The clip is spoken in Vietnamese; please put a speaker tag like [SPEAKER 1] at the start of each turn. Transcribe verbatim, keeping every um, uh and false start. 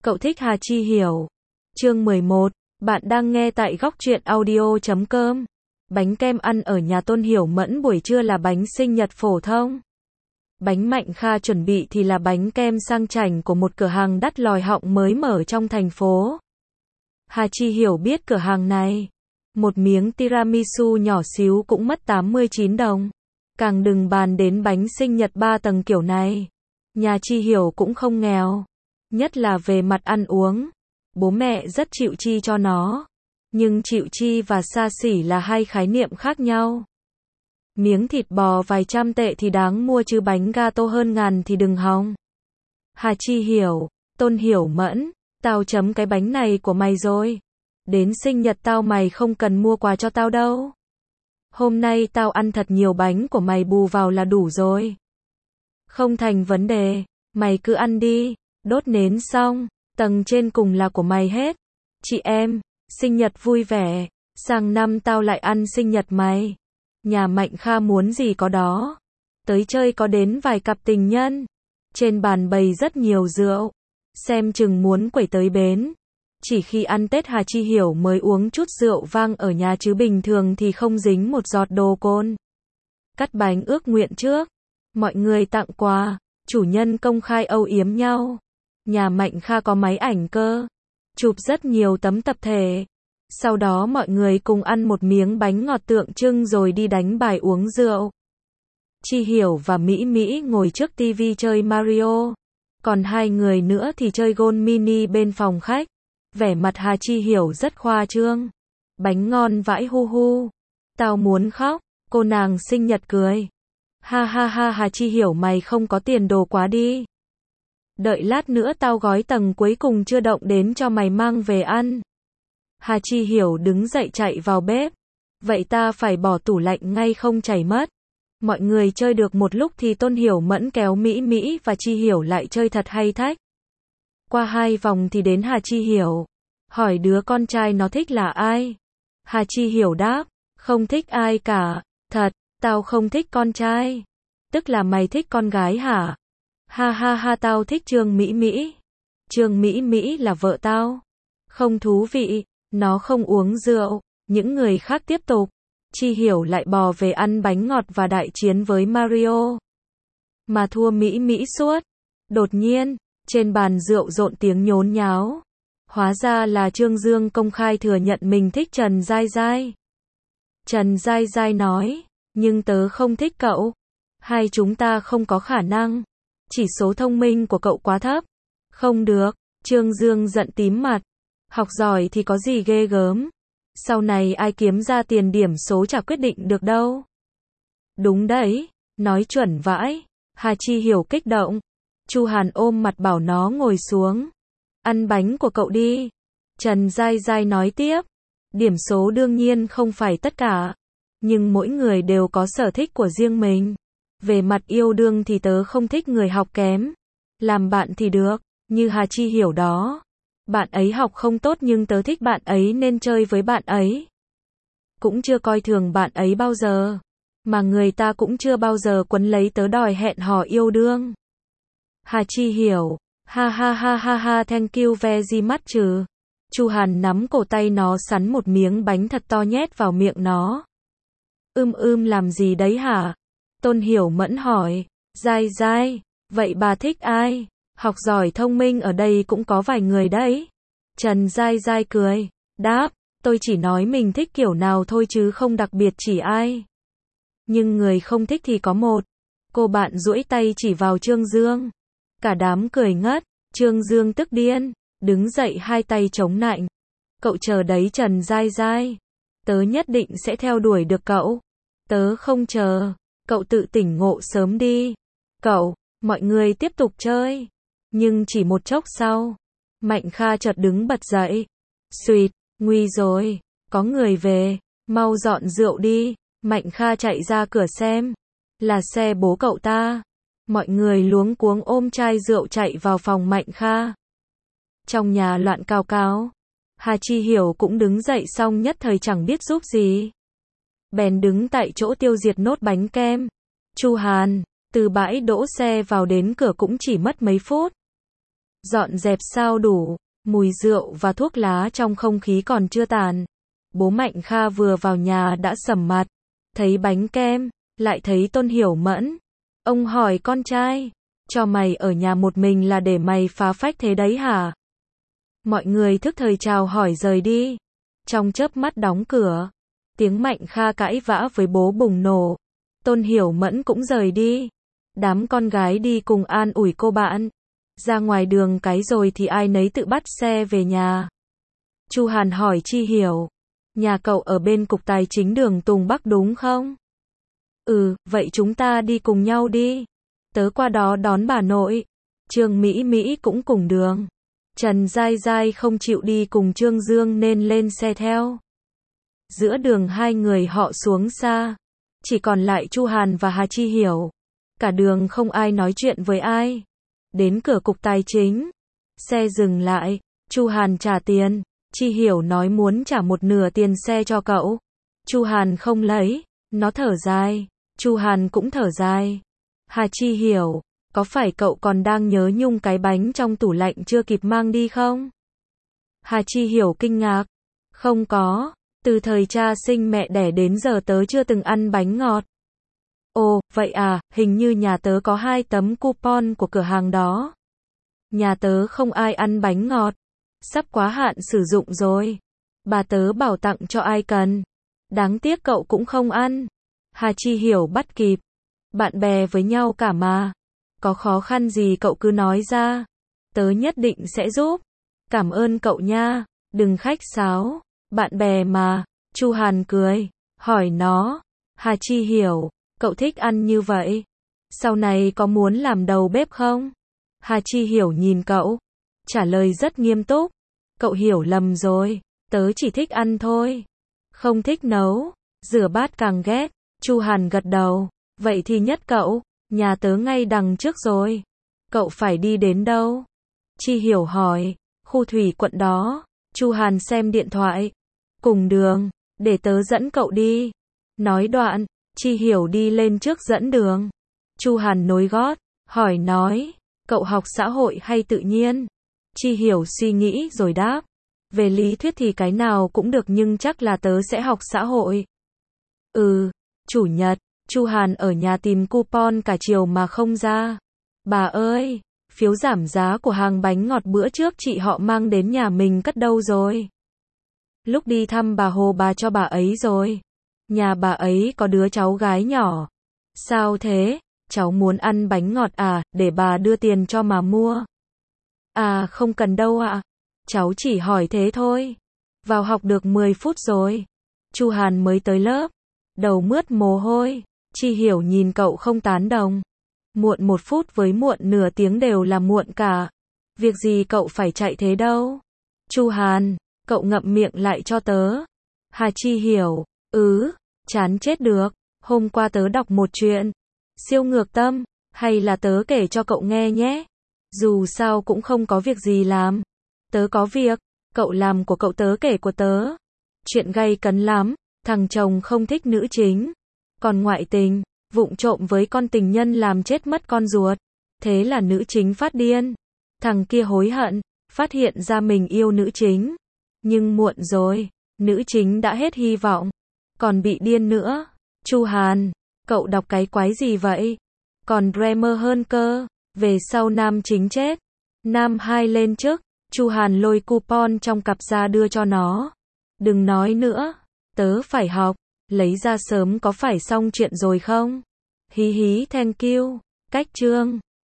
[SPEAKER 1] Cậu thích Hà Chi Hiểu. Chương mười một. Bạn đang nghe tại góc truyện audio chấm com. Bánh kem ăn ở nhà Tôn Hiểu Mẫn buổi trưa là bánh sinh nhật phổ thông. Bánh Mạnh Kha chuẩn bị thì là bánh kem sang chảnh của một cửa hàng đắt lòi họng mới mở trong thành phố. Hà Chi Hiểu biết cửa hàng này. Một miếng tiramisu nhỏ xíu cũng mất tám mươi chín đồng. Càng đừng bàn đến bánh sinh nhật ba tầng kiểu này. Nhà Chi Hiểu cũng không nghèo. Nhất là về mặt ăn uống. Bố mẹ rất chịu chi cho nó. Nhưng chịu chi và xa xỉ là hai khái niệm khác nhau. Miếng thịt bò vài trăm tệ thì đáng mua chứ bánh gato hơn ngàn thì đừng hòng. Hà Chi Hiểu, Tôn Hiểu Mẫn, tao chấm cái bánh này của mày rồi. Đến sinh nhật tao mày không cần mua quà cho tao đâu. Hôm nay tao ăn thật nhiều bánh của mày bù vào là đủ rồi. Không thành vấn đề, mày cứ ăn đi. Đốt nến xong, tầng trên cùng là của mày hết. Chị em, sinh nhật vui vẻ, sang năm tao lại ăn sinh nhật mày. Nhà Mạnh Kha muốn gì có đó. Tới chơi có đến vài cặp tình nhân. Trên bàn bày rất nhiều rượu. Xem chừng muốn quẩy tới bến. Chỉ khi ăn Tết Hà Chi Hiểu mới uống chút rượu vang ở nhà chứ bình thường thì không dính một giọt đồ cồn. Cắt bánh ước nguyện trước. Mọi người tặng quà, chủ nhân công khai âu yếm nhau. Nhà Mạnh Kha có máy ảnh cơ. Chụp rất nhiều tấm tập thể. Sau đó mọi người cùng ăn một miếng bánh ngọt tượng trưng rồi đi đánh bài uống rượu. Chi Hiểu và Mỹ Mỹ ngồi trước tivi chơi Mario. Còn hai người nữa thì chơi gôn mini bên phòng khách. Vẻ mặt Hà Chi Hiểu rất khoa trương. Bánh ngon vãi hu hu. Tao muốn khóc. Cô nàng sinh nhật cười. Ha ha ha Hà Chi Hiểu mày không có tiền đồ quá đi. Đợi lát nữa tao gói tầng cuối cùng chưa động đến cho mày mang về ăn. Hà Chi Hiểu đứng dậy chạy vào bếp. Vậy ta phải bỏ tủ lạnh ngay không chảy mất. Mọi người chơi được một lúc thì Tôn Hiểu Mẫn kéo Mỹ Mỹ và Chi Hiểu lại chơi thật hay thách. Qua hai vòng thì đến Hà Chi Hiểu. Hỏi đứa con trai nó thích là ai? Hà Chi Hiểu đáp, không thích ai cả. Thật, tao không thích con trai. Tức là mày thích con gái hả? Ha ha ha tao thích Trương Mỹ Mỹ. Trương Mỹ Mỹ là vợ tao. Không thú vị, nó không uống rượu. Những người khác tiếp tục. Chi Hiểu lại bò về ăn bánh ngọt và đại chiến với Mario. Mà thua Mỹ Mỹ suốt. Đột nhiên, trên bàn rượu rộn tiếng nhốn nháo. Hóa ra là Trương Dương công khai thừa nhận mình thích Trần Giai Giai. Trần Giai Giai nói, nhưng tớ không thích cậu. Hai chúng ta không có khả năng. Chỉ số thông minh của cậu quá thấp. Không được, Trương Dương giận tím mặt. Học giỏi thì có gì ghê gớm. Sau này ai kiếm ra tiền điểm số chả quyết định được đâu. Đúng đấy, nói chuẩn vãi. Hà Chi Hiểu kích động. Chu Hàn ôm mặt bảo nó ngồi xuống. Ăn bánh của cậu đi. Trần Giai Giai nói tiếp. Điểm số đương nhiên không phải tất cả. Nhưng mỗi người đều có sở thích của riêng mình. Về mặt yêu đương thì tớ không thích người học kém. Làm bạn thì được, như Hà Chi Hiểu đó. Bạn ấy học không tốt nhưng tớ thích bạn ấy nên chơi với bạn ấy. Cũng chưa coi thường bạn ấy bao giờ. Mà người ta cũng chưa bao giờ quấn lấy tớ đòi hẹn hò yêu đương. Hà Chi Hiểu, ha ha ha ha ha thank you very much trừ. Chu Hàn nắm cổ tay nó sắn một miếng bánh thật to nhét vào miệng nó. Ưm ưm làm gì đấy hả? Tôn Hiểu Mẫn hỏi. Giai Giai, vậy bà thích ai? Học giỏi thông minh ở đây cũng có vài người đấy. Trần Giai Giai cười. Đáp, tôi chỉ nói mình thích kiểu nào thôi chứ không đặc biệt chỉ ai. Nhưng người không thích thì có một. Cô bạn duỗi tay chỉ vào Trương Dương. Cả đám cười ngất. Trương Dương tức điên. Đứng dậy hai tay chống nạnh. Cậu chờ đấy Trần Giai Giai. Tớ nhất định sẽ theo đuổi được cậu. Tớ không chờ. Cậu tự tỉnh ngộ sớm đi. Cậu, mọi người tiếp tục chơi. Nhưng chỉ một chốc sau. Mạnh Kha chợt đứng bật dậy. Xuyệt, nguy rồi. Có người về. Mau dọn rượu đi. Mạnh Kha chạy ra cửa xem. Là xe bố cậu ta. Mọi người luống cuống ôm chai rượu chạy vào phòng Mạnh Kha. Trong nhà loạn cào cào. Hà Chi Hiểu cũng đứng dậy xong nhất thời chẳng biết giúp gì. Bèn đứng tại chỗ tiêu diệt nốt bánh kem. Chu Hàn, từ bãi đỗ xe vào đến cửa cũng chỉ mất mấy phút. Dọn dẹp sao đủ, mùi rượu và thuốc lá trong không khí còn chưa tàn. Bố Mạnh Kha vừa vào nhà đã sầm mặt, thấy bánh kem, lại thấy Tôn Hiểu Mẫn. Ông hỏi con trai, cho mày ở nhà một mình là để mày phá phách thế đấy hả? Mọi người thức thời chào hỏi rời đi. Trong chớp mắt đóng cửa, tiếng Mạnh Kha cãi vã với bố bùng nổ. Tôn Hiểu Mẫn cũng rời đi. Đám con gái đi cùng an ủi cô bạn. Ra ngoài đường cái rồi thì ai nấy tự bắt xe về nhà. Chu Hàn hỏi Chi Hiểu, nhà cậu ở bên cục tài chính đường Tùng Bắc đúng không? Ừ, vậy chúng ta đi cùng nhau đi. Tớ qua đó đón bà nội. Trương Mỹ Mỹ cũng cùng đường. Trần Giai Giai không chịu đi cùng Trương Dương nên lên xe theo. Giữa đường hai người họ xuống xa. Chỉ còn lại Chu Hàn và Hà Chi Hiểu. Cả đường không ai nói chuyện với ai. Đến cửa cục tài chính. Xe dừng lại. Chu Hàn trả tiền. Chi Hiểu nói muốn trả một nửa tiền xe cho cậu. Chu Hàn không lấy. Nó thở dài. Chu Hàn cũng thở dài. Hà Chi Hiểu, có phải cậu còn đang nhớ nhung cái bánh trong tủ lạnh chưa kịp mang đi không? Hà Chi Hiểu kinh ngạc. Không có. Từ thời cha sinh mẹ đẻ đến giờ tớ chưa từng ăn bánh ngọt. Ồ, vậy à, hình như nhà tớ có hai tấm coupon của cửa hàng đó. Nhà tớ không ai ăn bánh ngọt. Sắp quá hạn sử dụng rồi. Bà tớ bảo tặng cho ai cần. Đáng tiếc cậu cũng không ăn. Hà Chi Hiểu bắt kịp. Bạn bè với nhau cả mà. Có khó khăn gì cậu cứ nói ra. Tớ nhất định sẽ giúp. Cảm ơn cậu nha. Đừng khách sáo. Bạn bè mà. Chu Hàn cười. Hỏi nó. Hà Chi Hiểu, cậu thích ăn như vậy. Sau này có muốn làm đầu bếp không? Hà Chi Hiểu nhìn cậu. Trả lời rất nghiêm túc. Cậu hiểu lầm rồi. Tớ chỉ thích ăn thôi. Không thích nấu. Rửa bát càng ghét. Chu Hàn gật đầu. Vậy thì nhất cậu. Nhà tớ ngay đằng trước rồi. Cậu phải đi đến đâu? Chi Hiểu hỏi. Khu thủy quận đó. Chu Hàn xem điện thoại. Cùng đường. Để tớ dẫn cậu đi. Nói đoạn. Chi Hiểu đi lên trước dẫn đường. Chu Hàn nối gót. Hỏi nói. Cậu học xã hội hay tự nhiên? Chi Hiểu suy nghĩ rồi đáp. Về lý thuyết thì cái nào cũng được nhưng chắc là tớ sẽ học xã hội. Ừ. Chủ nhật. Chu Hàn ở nhà tìm coupon cả chiều mà không ra. Bà ơi, phiếu giảm giá của hàng bánh ngọt bữa trước chị họ mang đến nhà mình cất đâu rồi? Lúc đi thăm bà Hồ bà cho bà ấy rồi. Nhà bà ấy có đứa cháu gái nhỏ. Sao thế? Cháu muốn ăn bánh ngọt à, để bà đưa tiền cho mà mua. À không cần đâu ạ. Cháu chỉ hỏi thế thôi. Vào học được mười phút rồi. Chu Hàn mới tới lớp. Đầu mướt mồ hôi. Chi Hiểu nhìn cậu không tán đồng. Muộn một phút với muộn nửa tiếng đều là muộn cả. Việc gì cậu phải chạy thế đâu. Chu Hàn, cậu ngậm miệng lại cho tớ. Hà Chi Hiểu, ừ, chán chết được. Hôm qua tớ đọc một chuyện. Siêu ngược tâm, hay là tớ kể cho cậu nghe nhé. Dù sao cũng không có việc gì làm. Tớ có việc, cậu làm của cậu tớ kể của tớ. Chuyện gay cấn lắm, thằng chồng không thích nữ chính. Còn ngoại tình, vụng trộm với con tình nhân làm chết mất con ruột. Thế là nữ chính phát điên. Thằng kia hối hận, phát hiện ra mình yêu nữ chính. Nhưng muộn rồi, nữ chính đã hết hy vọng. Còn bị điên nữa. Chu Hàn, cậu đọc cái quái gì vậy? Còn drama hơn cơ. Về sau nam chính chết. Nam hai lên chức. Chu Hàn lôi coupon trong cặp ra đưa cho nó. Đừng nói nữa. Tớ phải học. Lấy ra sớm có phải xong chuyện rồi không? Hí hí thank you. Cách chương